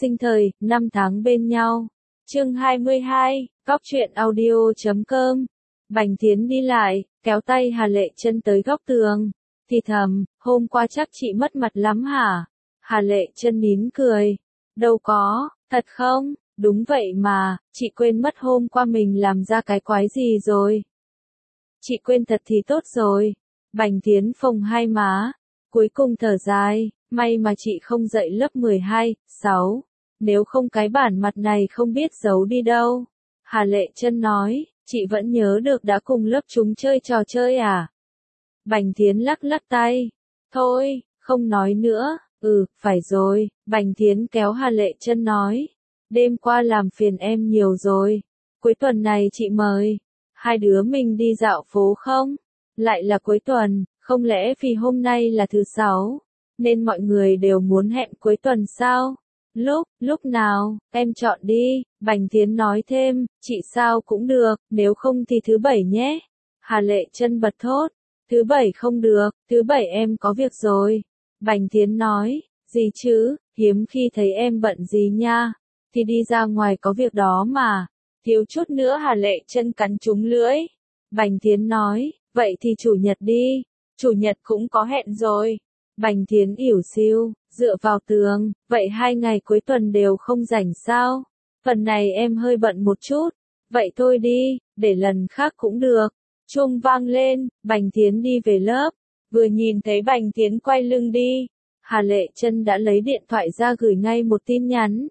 sinh thời, năm tháng bên nhau. Chương 22, Góc truyện audio.com. Bành Tiến đi lại, kéo tay Hà Lệ Chân tới góc tường, thì thầm, hôm qua chắc chị mất mặt lắm hả? Hà Lệ Chân nín cười, đâu có, thật không? Đúng vậy mà, chị quên mất hôm qua mình làm ra cái quái gì rồi. Chị quên thật thì tốt rồi. Bành Tiến phồng hai má, cuối cùng thở dài, may mà chị không dạy lớp 12, 6. Nếu không cái bản mặt này không biết giấu đi đâu. Hà Lệ Chân nói, chị vẫn nhớ được đã cùng lớp chúng chơi trò chơi à? Bành Tiến lắc lắc tay. Thôi, không nói nữa. Phải rồi. Bành Tiến kéo Hà Lệ Chân nói. Đêm qua làm phiền em nhiều rồi. Cuối tuần này chị mời. Hai đứa mình đi dạo phố không? Lại là cuối tuần, không lẽ vì hôm nay là thứ sáu, nên mọi người đều muốn hẹn cuối tuần sao? Lúc nào, em chọn đi, Bành Tiến nói thêm, chị sao cũng được, nếu không thì thứ bảy nhé. Hà Lệ Chân bật thốt, thứ bảy không được, thứ bảy em có việc rồi. Bành Tiến nói, gì chứ, hiếm khi thấy em bận gì nha, thì đi ra ngoài có việc đó mà. Thiếu chút nữa Hà Lệ Chân cắn trúng lưỡi. Bành Tiến nói, vậy thì chủ nhật đi, chủ nhật cũng có hẹn rồi. Bành Tiến ỉu xìu, dựa vào tường, vậy 2 ngày cuối tuần đều không rảnh sao? Phần này em hơi bận một chút, vậy thôi đi, để lần khác cũng được. Chuông vang lên, Bành Tiến đi về lớp, vừa nhìn thấy Bành Tiến quay lưng đi, Hà Lệ Chân đã lấy điện thoại ra gửi ngay một tin nhắn.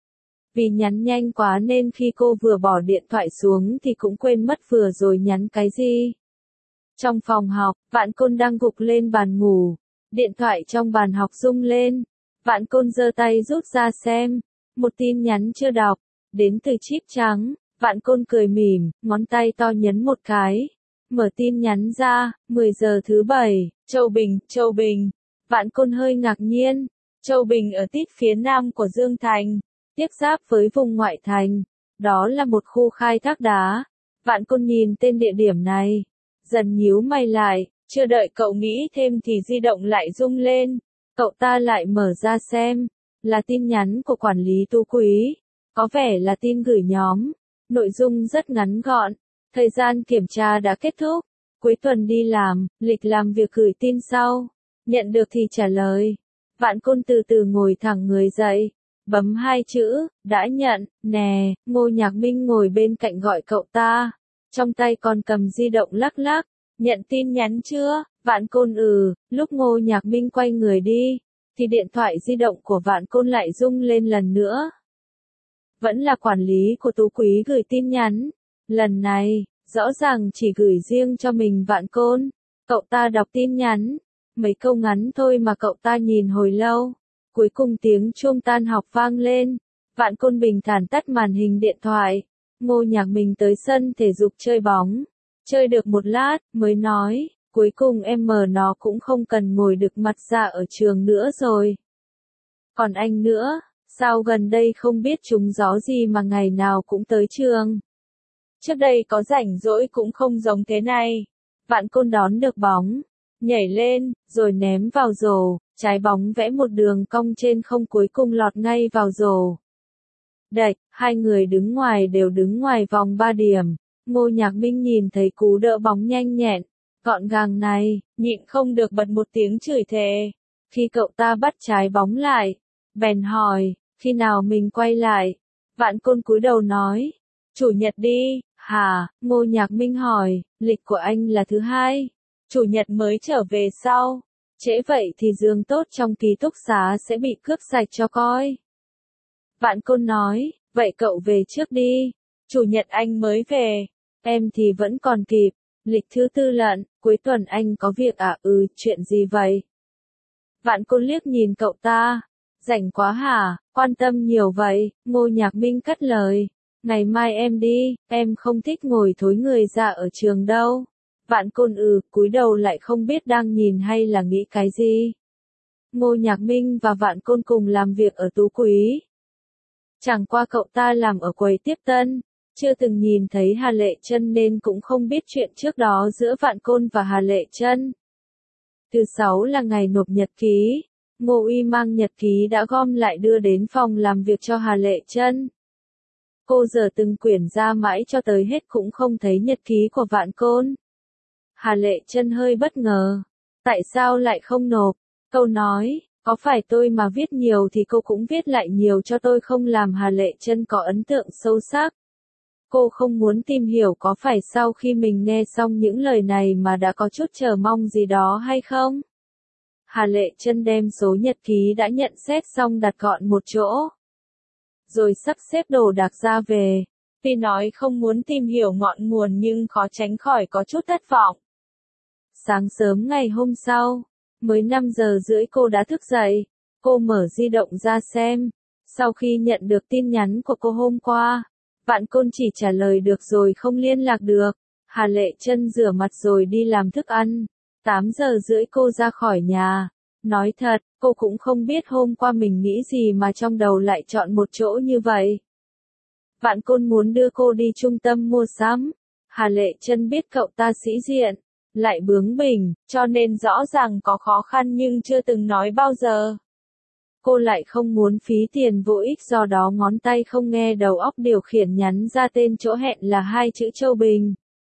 Vì nhắn nhanh quá nên khi cô vừa bỏ điện thoại xuống thì cũng quên mất vừa rồi nhắn cái gì. Trong phòng học, Vạn Côn đang gục lên bàn ngủ. Điện thoại trong bàn học rung lên. Vạn Côn giơ tay rút ra xem. Một tin nhắn chưa đọc. Đến từ Chip Trắng. Vạn Côn cười mỉm, ngón tay to nhấn một cái. Mở tin nhắn ra, 10 giờ thứ 7. Châu Bình. Vạn Côn hơi ngạc nhiên. Châu Bình ở tít phía nam của Dương Thành, tiếp giáp với vùng ngoại thành. Đó là một khu khai thác đá. Vạn Côn nhìn tên địa điểm này, dần nhíu mày lại, chưa đợi cậu nghĩ thêm thì di động lại rung lên. Cậu ta lại mở ra xem, là tin nhắn của quản lý Tú Quý. Có vẻ là tin gửi nhóm. Nội dung rất ngắn gọn. Thời gian kiểm tra đã kết thúc. Cuối tuần đi làm, lịch làm việc gửi tin sau. Nhận được thì trả lời. Vạn Côn từ từ ngồi thẳng người dậy. Bấm 2 chữ, đã nhận, nè. Ngô Nhạc Minh ngồi bên cạnh gọi cậu ta. Trong tay còn cầm di động lắc lắc. Nhận tin nhắn chưa? Vạn Côn lúc Ngô Nhạc Minh quay người đi, thì điện thoại di động của Vạn Côn lại rung lên lần nữa. Vẫn là quản lý của Tú Quý gửi tin nhắn. Lần này, rõ ràng chỉ gửi riêng cho mình Vạn Côn. Cậu ta đọc tin nhắn. Mấy câu ngắn thôi mà cậu ta nhìn hồi lâu. Cuối cùng tiếng chuông tan học vang lên. Vạn Côn bình thản tắt màn hình điện thoại. Ngô Nhạc Minh tới sân thể dục chơi bóng. Chơi được một lát, mới nói, cuối cùng nó cũng không cần ngồi đực mặt ra ở trường nữa rồi. Còn anh nữa, sao gần đây không biết trúng gió gì mà ngày nào cũng tới trường? Trước đây có rảnh rỗi cũng không giống thế này. Vạn Côn đón được bóng, nhảy lên, rồi ném vào rổ, trái bóng vẽ một đường cong trên không cuối cùng lọt ngay vào rổ. Đạch, hai người đều đứng ngoài vòng 3 điểm. Ngô Nhạc Minh nhìn thấy cú đỡ bóng nhanh nhẹn, gọn gàng này, nhịn không được bật một tiếng chửi thề. Khi cậu ta bắt trái bóng lại, bèn hỏi, khi nào mình quay lại? Vạn Côn cúi đầu nói, chủ nhật đi. Hả? Ngô Nhạc Minh hỏi, lịch của anh là thứ 2, chủ nhật mới trở về sau. Trễ vậy thì giường tốt trong ký túc xá sẽ bị cướp sạch cho coi. Vạn Côn nói, vậy cậu về trước đi, chủ nhật anh mới về. Em thì vẫn còn kịp, lịch thứ 4 lận, cuối tuần anh có việc à? Chuyện gì vậy? Vạn Côn liếc nhìn cậu ta, rảnh quá hả, quan tâm nhiều vậy. Ngô Nhạc Minh cắt lời, ngày mai em đi, em không thích ngồi thối người ra ở trường đâu. Vạn Côn cúi đầu lại không biết đang nhìn hay là nghĩ cái gì. Ngô Nhạc Minh và Vạn Côn cùng làm việc ở Tú Quý. Chẳng qua cậu ta làm ở quầy tiếp tân, chưa từng nhìn thấy Hà Lệ Chân nên cũng không biết chuyện trước đó giữa Vạn Côn và Hà Lệ Chân. Thứ 6 là ngày nộp nhật ký. Ngô Uy mang nhật ký đã gom lại đưa đến phòng làm việc cho Hà Lệ Chân. Cô dở từng quyển ra mãi cho tới hết cũng không thấy nhật ký của Vạn Côn. Hà Lệ Chân hơi bất ngờ. Tại sao lại không nộp? Câu nói, có phải tôi mà viết nhiều thì cô cũng viết lại nhiều cho tôi không, làm Hà Lệ Chân có ấn tượng sâu sắc. Cô không muốn tìm hiểu có phải sau khi mình nghe xong những lời này mà đã có chút chờ mong gì đó hay không. Hà Lệ Chân đem số nhật ký đã nhận xét xong đặt gọn một chỗ. Rồi sắp xếp đồ đạc ra về. Tuy nói không muốn tìm hiểu ngọn nguồn nhưng khó tránh khỏi có chút thất vọng. Sáng sớm ngày hôm sau, mới 5 giờ rưỡi cô đã thức dậy. Cô mở di động ra xem. Sau khi nhận được tin nhắn của cô hôm qua, Vạn Côn chỉ trả lời được rồi không liên lạc được. Hà Lệ Chân rửa mặt rồi đi làm thức ăn. 8 giờ rưỡi cô ra khỏi nhà. Nói thật, cô cũng không biết hôm qua mình nghĩ gì mà trong đầu lại chọn một chỗ như vậy. Vạn Côn muốn đưa cô đi trung tâm mua sắm. Hà Lệ Chân biết cậu ta sĩ diện, lại bướng bỉnh, cho nên rõ ràng có khó khăn nhưng chưa từng nói bao giờ. Cô lại không muốn phí tiền vô ích, do đó ngón tay không nghe đầu óc điều khiển nhắn ra tên chỗ hẹn là 2 chữ Châu Bình.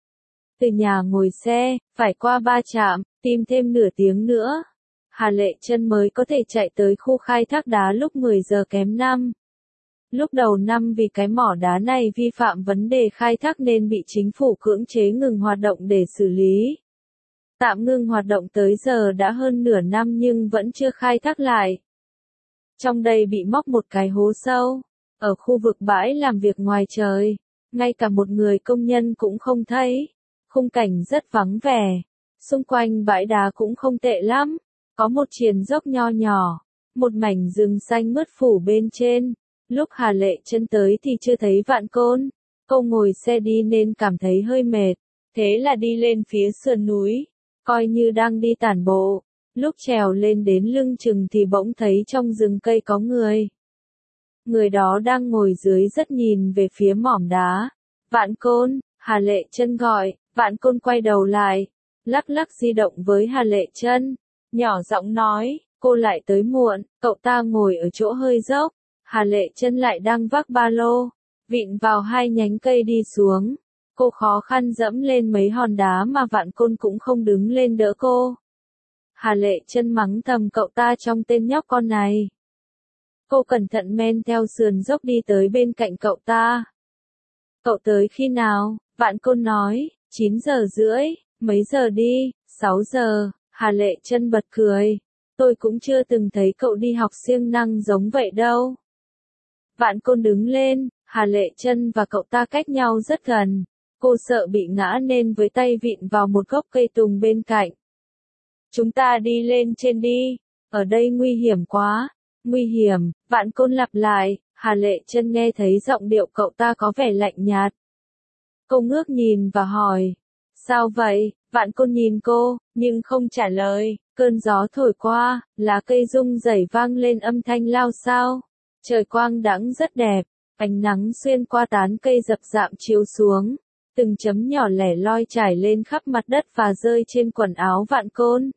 Từ nhà ngồi xe, phải qua 3 trạm, tìm thêm nửa tiếng nữa. Hà Lệ Chân mới có thể chạy tới khu khai thác đá lúc 10 giờ kém 5. Lúc đầu năm vì cái mỏ đá này vi phạm vấn đề khai thác nên bị chính phủ cưỡng chế ngừng hoạt động để xử lý. Tạm ngừng hoạt động tới giờ đã hơn nửa năm nhưng vẫn chưa khai thác lại. Trong đây bị móc một cái hố sâu, ở khu vực bãi làm việc ngoài trời, ngay cả một người công nhân cũng không thấy. Khung cảnh rất vắng vẻ, xung quanh bãi đá cũng không tệ lắm, có một triền dốc nho nhỏ, một mảnh rừng xanh mướt phủ bên trên. Lúc Hà Lệ Chân tới thì chưa thấy Vạn Côn, cô ngồi xe đi nên cảm thấy hơi mệt, thế là đi lên phía sườn núi, coi như đang đi tản bộ. Lúc trèo lên đến lưng chừng thì bỗng thấy trong rừng cây có người. Người đó đang ngồi dưới rất nhìn về phía mỏm đá. Vạn Côn, Hà Lệ Chân gọi. Vạn Côn quay đầu lại, lắc lắc di động với Hà Lệ Chân, nhỏ giọng nói, cô lại tới muộn. Cậu ta ngồi ở chỗ hơi dốc, Hà Lệ Chân lại đang vác ba lô, vịn vào 2 nhánh cây đi xuống. Cô khó khăn dẫm lên mấy hòn đá mà Vạn Côn cũng không đứng lên đỡ cô. Hà Lệ Chân mắng thầm cậu ta trong tên nhóc con này. Cô cẩn thận men theo sườn dốc đi tới bên cạnh cậu ta. Cậu tới khi nào? Vạn Côn nói, 9 giờ rưỡi, mấy giờ đi? 6 giờ, Hà Lệ Chân bật cười. Tôi cũng chưa từng thấy cậu đi học siêng năng giống vậy đâu. Vạn Côn đứng lên, Hà Lệ Chân và cậu ta cách nhau rất gần. Cô sợ bị ngã nên với tay vịn vào một gốc cây tùng bên cạnh. Chúng ta đi lên trên đi, ở đây nguy hiểm quá. Nguy hiểm, Vạn Côn lặp lại. Hà Lệ Chân nghe thấy giọng điệu cậu ta có vẻ lạnh nhạt. Cô ngước nhìn và hỏi, sao vậy? Vạn Côn nhìn cô, nhưng không trả lời. Cơn gió thổi qua, lá cây rung rẩy vang lên âm thanh lao xao. Trời quang đãng rất đẹp, ánh nắng xuyên qua tán cây rậm rạp chiếu xuống. Từng chấm nhỏ lẻ loi trải lên khắp mặt đất và rơi trên quần áo Vạn Côn.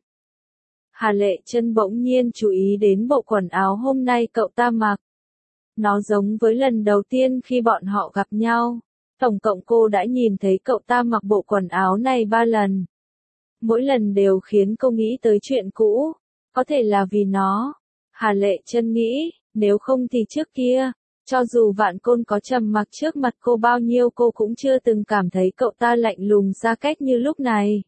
Hà Lệ Chân bỗng nhiên chú ý đến bộ quần áo hôm nay cậu ta mặc. Nó giống với lần đầu tiên khi bọn họ gặp nhau. Tổng cộng cô đã nhìn thấy cậu ta mặc bộ quần áo này 3 lần. Mỗi lần đều khiến cô nghĩ tới chuyện cũ. Có thể là vì nó. Hà Lệ Chân nghĩ, nếu không thì trước kia, cho dù Vạn Côn có trầm mặc trước mặt cô bao nhiêu cô cũng chưa từng cảm thấy cậu ta lạnh lùng xa cách như lúc này.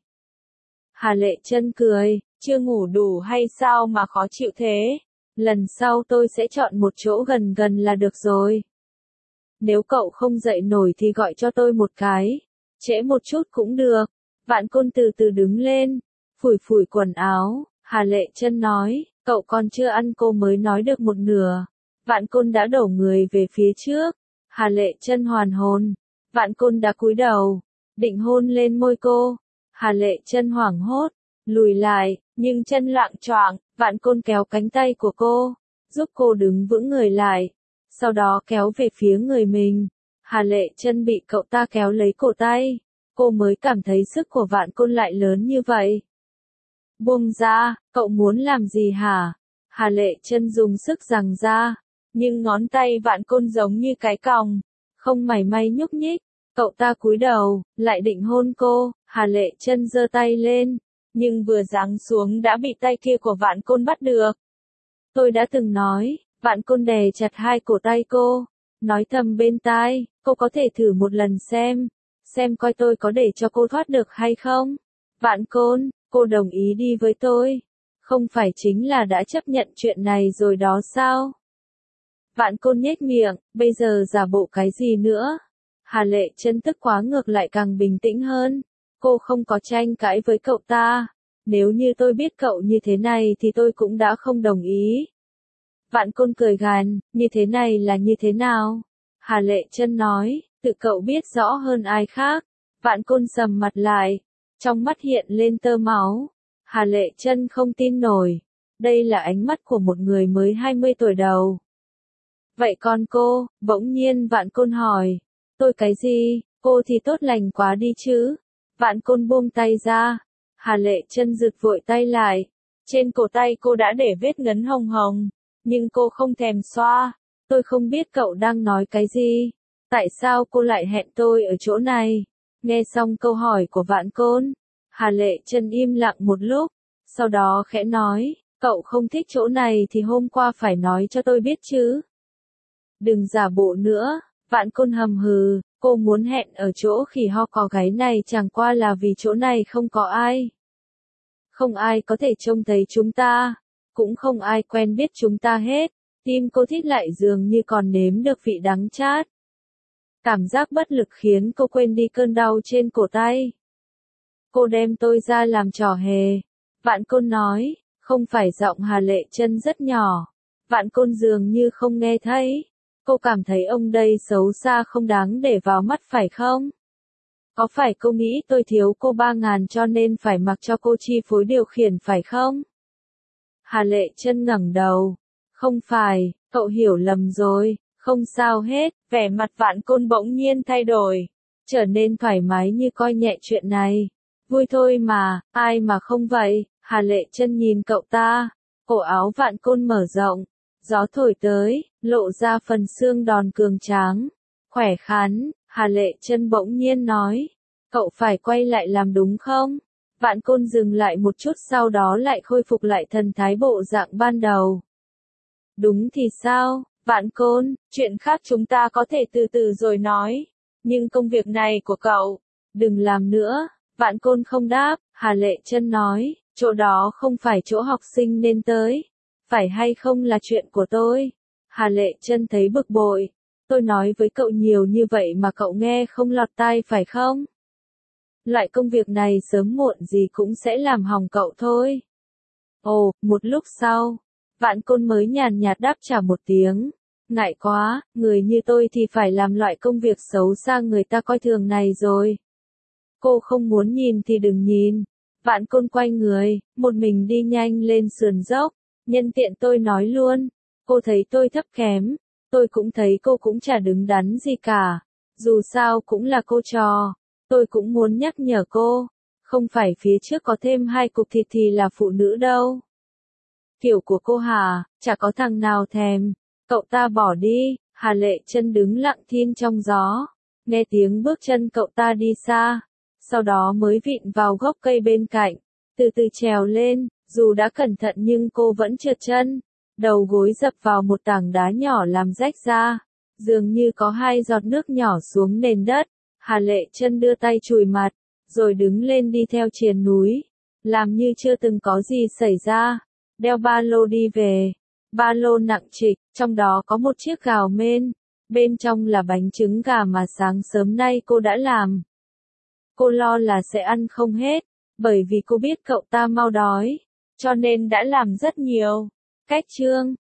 Hà Lệ Chân cười, chưa ngủ đủ hay sao mà khó chịu thế? Lần sau tôi sẽ chọn một chỗ gần gần là được rồi. Nếu cậu không dậy nổi thì gọi cho tôi một cái. Trễ một chút cũng được. Vạn Côn từ từ đứng lên, phủi phủi quần áo. Hà Lệ Chân nói, cậu còn chưa ăn. Cô mới nói được một nửa. Vạn Côn đã đổ người về phía trước. Hà Lệ Chân hoàn hồn. Vạn Côn đã cúi đầu, định hôn lên môi cô. Hà Lệ Chân hoảng hốt, lùi lại, nhưng chân loạng choạng. Vạn Côn kéo cánh tay của cô, giúp cô đứng vững người lại. Sau đó kéo về phía người mình. Hà Lệ Chân bị cậu ta kéo lấy cổ tay. Cô mới cảm thấy sức của Vạn Côn lại lớn như vậy. Buông ra, cậu muốn làm gì hả? Hà Lệ Chân dùng sức giằng ra, nhưng ngón tay Vạn Côn giống như cái còng, không mảy may nhúc nhích. Cậu ta cúi đầu, lại định hôn cô, Hà Lệ Chân giơ tay lên, nhưng vừa giáng xuống đã bị tay kia của Vạn Côn bắt được. Tôi đã từng nói, Vạn Côn đè chặt hai cổ tay cô, nói thầm bên tai, cô có thể thử một lần xem coi tôi có để cho cô thoát được hay không. Vạn Côn, cô đồng ý đi với tôi, không phải chính là đã chấp nhận chuyện này rồi đó sao? Vạn Côn nhếch miệng, bây giờ giả bộ cái gì nữa? Hà Lệ Chân tức quá ngược lại càng bình tĩnh hơn. Cô không có tranh cãi với cậu ta. Nếu như tôi biết cậu như thế này thì tôi cũng đã không đồng ý. Vạn Côn cười gằn, như thế này là như thế nào? Hà Lệ Chân nói, tự cậu biết rõ hơn ai khác. Vạn Côn sầm mặt lại, trong mắt hiện lên tơ máu. Hà Lệ Chân không tin nổi. Đây là ánh mắt của một người mới 20 tuổi đầu. Vậy còn cô, bỗng nhiên Vạn Côn hỏi. Tôi cái gì, cô thì tốt lành quá đi chứ. Vạn Côn buông tay ra. Hà Lệ Chân giựt vội tay lại. Trên cổ tay cô đã để vết ngấn hồng hồng. Nhưng cô không thèm xoa. Tôi không biết cậu đang nói cái gì. Tại sao cô lại hẹn tôi ở chỗ này? Nghe xong câu hỏi của Vạn Côn, Hà Lệ Chân im lặng một lúc. Sau đó khẽ nói, cậu không thích chỗ này thì hôm qua phải nói cho tôi biết chứ. Đừng giả bộ nữa. Vạn Côn hầm hừ, cô muốn hẹn ở chỗ khỉ ho có gáy này chẳng qua là vì chỗ này không có ai. Không ai có thể trông thấy chúng ta, cũng không ai quen biết chúng ta hết. Tim cô thít lại dường như còn nếm được vị đắng chát. Cảm giác bất lực khiến cô quên đi cơn đau trên cổ tay. Cô đem tôi ra làm trò hề. Vạn Côn nói, không phải giọng Hà Lệ Chân rất nhỏ. Vạn Côn dường như không nghe thấy. Cô cảm thấy ông đây xấu xa không đáng để vào mắt phải không? Có phải cô nghĩ tôi thiếu cô 3.000 cho nên phải mặc cho cô chi phối điều khiển phải không? Hà Lệ Chân ngẩng đầu. Không phải, cậu hiểu lầm rồi, không sao hết. Vẻ mặt Vạn Côn bỗng nhiên thay đổi, trở nên thoải mái như coi nhẹ chuyện này. Vui thôi mà, ai mà không vậy? Hà Lệ Chân nhìn cậu ta, cổ áo Vạn Côn mở rộng. Gió thổi tới, lộ ra phần xương đòn cường tráng, khỏe khoắn. Hà Lệ Chân bỗng nhiên nói, cậu phải quay lại làm đúng không? Vạn Côn dừng lại một chút sau đó lại khôi phục lại thần thái bộ dạng ban đầu. Đúng thì sao, Vạn Côn, chuyện khác chúng ta có thể từ từ rồi nói, nhưng công việc này của cậu, đừng làm nữa. Vạn Côn không đáp. Hà Lệ Chân nói, chỗ đó không phải chỗ học sinh nên tới. Phải hay không là chuyện của tôi. Hà Lệ Chân thấy bực bội. Tôi nói với cậu nhiều như vậy mà cậu nghe không lọt tai phải không? Loại công việc này sớm muộn gì cũng sẽ làm hỏng cậu thôi. Ồ, một lúc sau, Vạn Côn mới nhàn nhạt đáp trả một tiếng. Ngại quá, người như tôi thì phải làm loại công việc xấu xa người ta coi thường này rồi. Cô không muốn nhìn thì đừng nhìn. Vạn Côn quay người, một mình đi nhanh lên sườn dốc. Nhân tiện tôi nói luôn, cô thấy tôi thấp kém, tôi cũng thấy cô cũng chả đứng đắn gì cả. Dù sao cũng là cô trò, tôi cũng muốn nhắc nhở cô, không phải phía trước có thêm 2 cục thịt thì là phụ nữ đâu. Kiểu của cô hả, chả có thằng nào thèm. Cậu ta bỏ đi. Hà Lệ Chân đứng lặng thinh trong gió, nghe tiếng bước chân cậu ta đi xa, sau đó mới vịn vào gốc cây bên cạnh, từ từ trèo lên. Dù đã cẩn thận nhưng cô vẫn trượt chân, đầu gối dập vào một tảng đá nhỏ làm rách ra, dường như có 2 giọt nước nhỏ xuống nền đất. Hà Lệ Chân đưa tay chùi mặt, rồi đứng lên đi theo triền núi, làm như chưa từng có gì xảy ra, đeo ba lô đi về. Ba lô nặng trịch, trong đó có một chiếc gào mên, bên trong là bánh trứng gà mà sáng sớm nay cô đã làm. Cô lo là sẽ ăn không hết, bởi vì cô biết cậu ta mau đói, cho nên đã làm rất nhiều. Cách chương